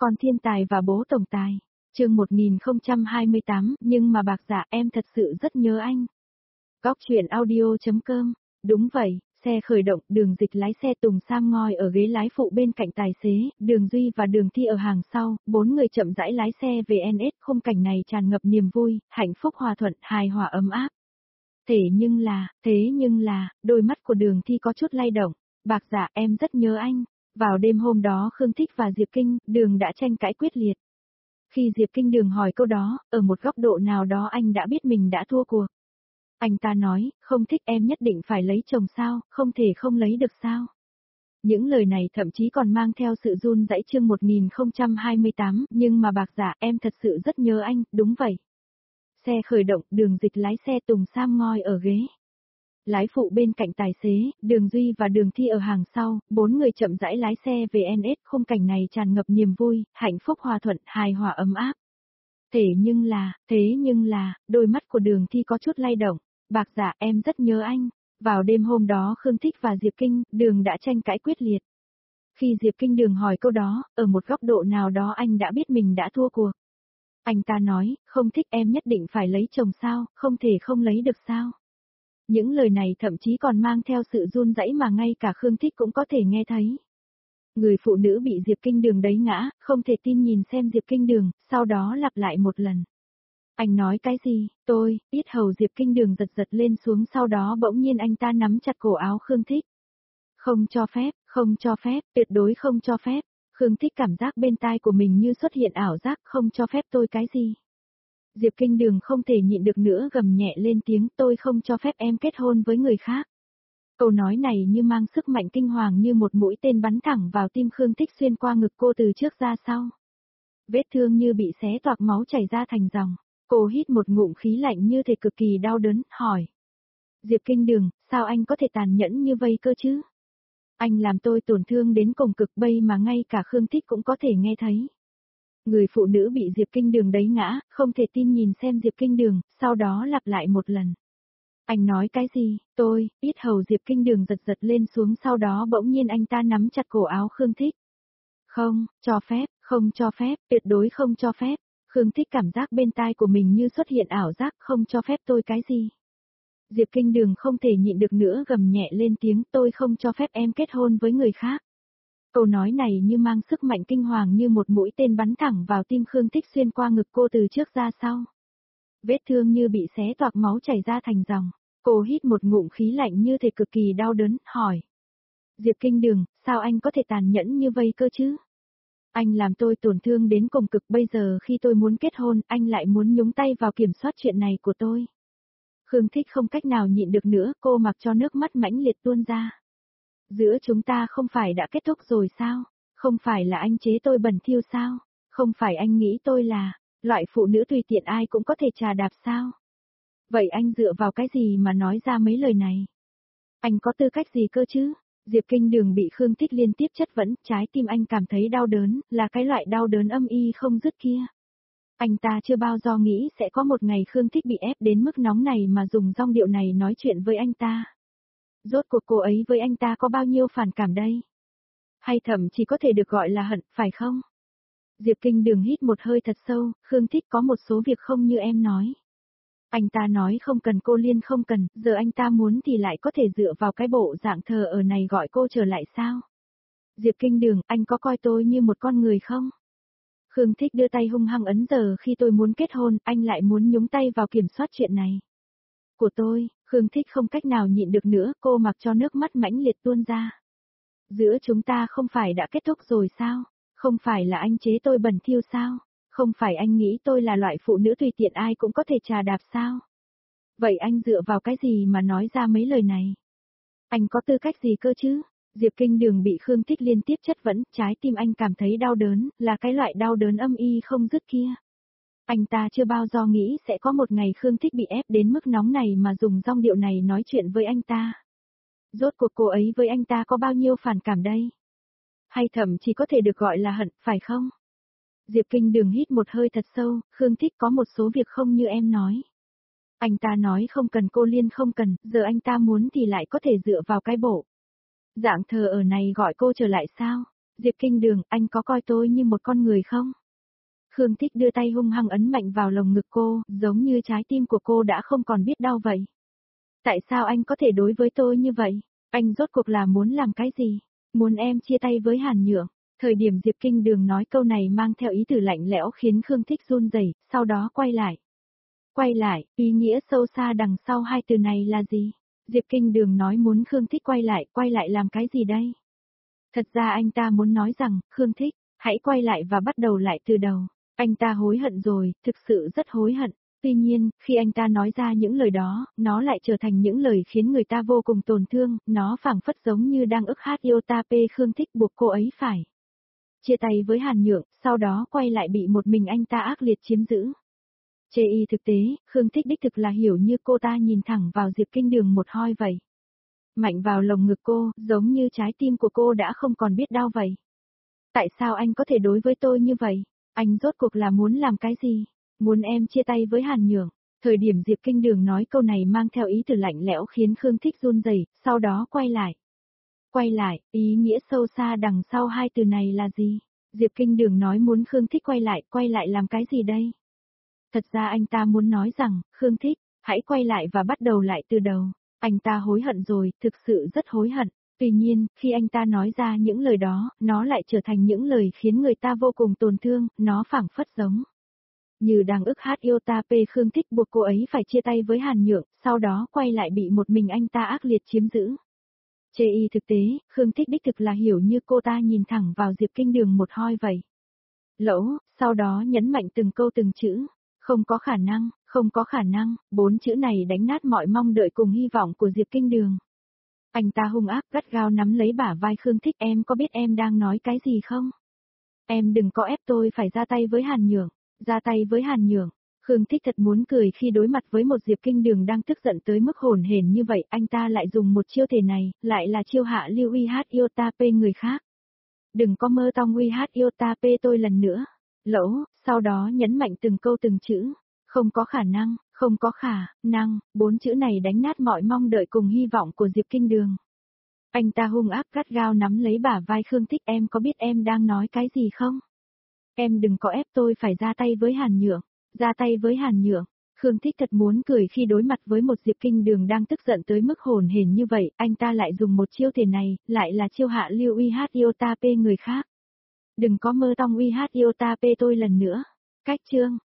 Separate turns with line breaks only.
Con thiên tài và bố tổng tài. Chương 1028, nhưng mà bạc dạ em thật sự rất nhớ anh. Góc truyện audio.com. Đúng vậy, xe khởi động, Đường Dịch lái xe Tùng Sam ngồi ở ghế lái phụ bên cạnh tài xế, Đường Duy và Đường Thi ở hàng sau, bốn người chậm rãi lái xe về NS, khung cảnh này tràn ngập niềm vui, hạnh phúc hòa thuận, hài hòa ấm áp. Thế nhưng là, đôi mắt của Đường Thi có chút lay động. Bạc dạ em rất nhớ anh. Vào đêm hôm đó Khương Thích và Diệp Kinh, Đường đã tranh cãi quyết liệt. Khi Diệp Kinh Đường hỏi câu đó, ở một góc độ nào đó anh đã biết mình đã thua cuộc. Anh ta nói, không thích em nhất định phải lấy chồng sao, không thể không lấy được sao. Những lời này thậm chí còn mang theo sự run rẩy. Chương 1028, nhưng mà bạc dạ em thật sự rất nhớ anh, đúng vậy. Xe khởi động, Đường Dịch lái xe Tùng Sam ngồi ở ghế lái phụ bên cạnh tài xế, Đường Duy và Đường Thi ở hàng sau, bốn người chậm rãi lái xe về NS, khung cảnh này tràn ngập niềm vui, hạnh phúc hòa thuận, hài hòa ấm áp. Thế nhưng là, đôi mắt của Đường Thi có chút lay động. Bạc dạ em rất nhớ anh. Vào đêm hôm đó Khương Thích và Diệp Kinh, Đường đã tranh cãi quyết liệt. Khi Diệp Kinh Đường hỏi câu đó, ở một góc độ nào đó anh đã biết mình đã thua cuộc. Anh ta nói, không thích em nhất định phải lấy chồng sao, không thể không lấy được sao. Những lời này thậm chí còn mang theo sự run rẩy mà ngay cả Khương Thích cũng có thể nghe thấy. Người phụ nữ bị Diệp Kinh Đường đẩy ngã, không thể tin nhìn xem Diệp Kinh Đường, sau đó lặp lại một lần. Anh nói cái gì, yết hầu Diệp Kinh Đường giật giật lên xuống, sau đó bỗng nhiên anh ta nắm chặt cổ áo Khương Thích. Không cho phép, tuyệt đối không cho phép. Khương Thích cảm giác bên tai của mình như xuất hiện ảo giác, không cho phép tôi cái gì. Diệp Kinh Đường không thể nhịn được nữa gầm nhẹ lên tiếng, tôi không cho phép em kết hôn với người khác. Câu nói này như mang sức mạnh kinh hoàng như một mũi tên bắn thẳng vào tim Khương Thích, xuyên qua ngực cô từ trước ra sau. Vết thương như bị xé toạc, máu chảy ra thành dòng. Cô hít một ngụm khí lạnh như thể cực kỳ đau đớn, hỏi. Diệp Kinh Đường, sao anh có thể tàn nhẫn như vây cơ chứ? Anh làm tôi tổn thương đến cùng cực bây mà ngay cả Khương Thích cũng có thể nghe thấy. Người phụ nữ bị Diệp Kinh Đường đẩy ngã, không thể tin nhìn xem Diệp Kinh Đường, sau đó lặp lại một lần. Anh nói cái gì, yết hầu Diệp Kinh Đường giật giật lên xuống, sau đó bỗng nhiên anh ta nắm chặt cổ áo Khương Thích. Không cho phép, tuyệt đối không cho phép. Khương Thích cảm giác bên tai của mình như xuất hiện ảo giác, không cho phép tôi cái gì. Diệp Kinh Đường không thể nhịn được nữa gầm nhẹ lên tiếng, tôi không cho phép em kết hôn với người khác. Câu nói này như mang sức mạnh kinh hoàng như một mũi tên bắn thẳng vào tim Khương Thích, xuyên qua ngực cô từ trước ra sau. Vết thương như bị xé toạc, máu chảy ra thành dòng. Cô hít một ngụm khí lạnh như thể cực kỳ đau đớn, hỏi. Diệp Kinh Đường, sao anh có thể tàn nhẫn như vây cơ chứ? Anh làm tôi tổn thương đến cùng cực, bây giờ khi tôi muốn kết hôn, anh lại muốn nhúng tay vào kiểm soát chuyện này của tôi. Khương Thích không cách nào nhịn được nữa, cô mặc cho nước mắt mãnh liệt tuôn ra. Giữa chúng ta không phải đã kết thúc rồi sao? Không phải là anh chế tôi bẩn thỉu sao? Không phải anh nghĩ tôi là loại phụ nữ tùy tiện ai cũng có thể trà đạp sao? Vậy anh dựa vào cái gì mà nói ra mấy lời này? Anh có tư cách gì cơ chứ? Diệp Kinh Đường bị Khương Thích liên tiếp chất vấn, trái tim anh cảm thấy đau đớn, là cái loại đau đớn âm y không dứt kia. Anh ta chưa bao giờ nghĩ sẽ có một ngày Khương Thích bị ép đến mức nóng này mà dùng giọng điệu này nói chuyện với anh ta. Rốt cuộc cô ấy với anh ta có bao nhiêu phản cảm đây? Hay thậm chí có thể được gọi là hận, phải không? Diệp Kinh Đường hít một hơi thật sâu, Khương Thích có một số việc không như em nói. Anh ta nói không cần, cô Liên không cần, giờ anh ta muốn thì lại có thể dựa vào cái bộ dạng thờ ở này gọi cô trở lại sao? Diệp Kinh Đường, anh có coi tôi như một con người không? Khương Thích đưa tay hung hăng ấn, giờ khi tôi muốn kết hôn, anh lại muốn nhúng tay vào kiểm soát chuyện này của tôi. Khương Thích không cách nào nhịn được nữa, cô mặc cho nước mắt mãnh liệt tuôn ra. Giữa chúng ta không phải đã kết thúc rồi sao? Không phải là anh chế tôi bẩn thỉu sao? Không phải anh nghĩ tôi là loại phụ nữ tùy tiện ai cũng có thể trà đạp sao? Vậy anh dựa vào cái gì mà nói ra mấy lời này? Anh có tư cách gì cơ chứ? Diệp Kinh Đường bị Khương Thích liên tiếp chất vấn, trái tim anh cảm thấy đau đớn, là cái loại đau đớn âm y không dứt kia. Anh ta chưa bao giờ nghĩ sẽ có một ngày Khương Thích bị ép đến mức nóng này mà dùng giọng điệu này nói chuyện với anh ta. Rốt cuộc cô ấy với anh ta có bao nhiêu phản cảm đây? Hay thậm chí có thể được gọi là hận, phải không? Diệp Kinh Đường hít một hơi thật sâu, Khương Thích có một số việc không như em nói. Anh ta nói không cần, cô Liên không cần, giờ anh ta muốn thì lại có thể dựa vào cái bộ dạng thờ ở này gọi cô trở lại sao? Diệp Kinh Đường, anh có coi tôi như một con người không? Khương Thích đưa tay hung hăng ấn mạnh vào lồng ngực cô, giống như trái tim của cô đã không còn biết đau vậy. Tại sao anh có thể đối với tôi như vậy? Anh rốt cuộc là muốn làm cái gì? Muốn em chia tay với Hàn Nhượng? Thời điểm Diệp Kinh Đường nói câu này mang theo ý từ lạnh lẽo khiến Khương Thích run rẩy, sau đó quay lại. Quay lại, ý nghĩa sâu xa đằng sau hai từ này là gì? Diệp Kinh Đường nói muốn Khương Thích quay lại làm cái gì đây? Thật ra anh ta muốn nói rằng, Khương Thích, hãy quay lại và bắt đầu lại từ đầu. Anh ta hối hận rồi, thực sự rất hối hận. Tuy nhiên, khi anh ta nói ra những lời đó, nó lại trở thành những lời khiến người ta vô cùng tổn thương, nó phảng phất giống như đang ức hát yêu ta p Khương Thích buộc cô ấy phải chia tay với Hàn Nhượng, sau đó quay lại bị một mình anh ta ác liệt chiếm giữ. Chê y thực tế, Khương Thích đích thực là hiểu như cô ta nhìn thẳng vào Diệp Kinh Đường một hoi vậy. Mạnh vào lồng ngực cô, giống như trái tim của cô đã không còn biết đau vậy. Tại sao anh có thể đối với tôi như vậy? Anh rốt cuộc là muốn làm cái gì? Muốn em chia tay với Hàn Nhượng? Thời điểm Diệp Kinh Đường nói câu này mang theo ý từ lạnh lẽo khiến Khương Thích run rẩy, sau đó quay lại. Quay lại, ý nghĩa sâu xa đằng sau hai từ này là gì? Diệp Kinh Đường nói muốn Khương Thích quay lại làm cái gì đây? Thật ra anh ta muốn nói rằng, Khương Thích, hãy quay lại và bắt đầu lại từ đầu. Anh ta hối hận rồi, thực sự rất hối hận. Tuy nhiên, khi anh ta nói ra những lời đó, nó lại trở thành những lời khiến người ta vô cùng tổn thương, nó phảng phất giống như đang ức hát yêu ta p Khương Thích buộc cô ấy phải chia tay với Hàn Nhượng, sau đó quay lại bị một mình anh ta ác liệt chiếm giữ. Chê y thực tế, Khương Thích đích thực là hiểu như cô ta nhìn thẳng vào Diệp Kinh Đường một hoi vậy. Lỗ, sau đó nhấn mạnh từng câu từng chữ. Không có khả năng, không có khả năng, 4 chữ này đánh nát mọi mong đợi cùng hy vọng của Diệp Kinh Đường. Anh ta hung ác gắt gao nắm lấy bả vai Khương Thích, em có biết em đang nói cái gì không? Em đừng có ép tôi phải ra tay với Hàn Nhượng, ra tay với Hàn Nhượng. Khương Thích thật muốn cười khi đối mặt với một Diệp Kinh Đường đang tức giận tới mức hồn hển như vậy, anh ta lại dùng một chiêu thể này, lại là chiêu hạ lưu uy hát yêu ta p người khác. Đừng có mơ tong uy hát yêu ta p tôi lần nữa. Lỗ, sau đó nhấn mạnh từng câu từng chữ. Không có khả năng, không có khả năng, 4 chữ này đánh nát mọi mong đợi cùng hy vọng của Diệp Kinh Đường. Anh ta hung ác gắt gao nắm lấy bả vai Khương Thích, em có biết em đang nói cái gì không? Em đừng có ép tôi phải ra tay với Hàn Nhượng, ra tay với Hàn Nhượng. Khương Thích thật muốn cười khi đối mặt với một Diệp Kinh Đường đang tức giận tới mức hồn hển như vậy, anh ta lại dùng một chiêu thể này, lại là chiêu hạ lưu uy hát yêu ta p người khác. Đừng có mơ tong uy hát yêu ta p tôi lần nữa. Cách chương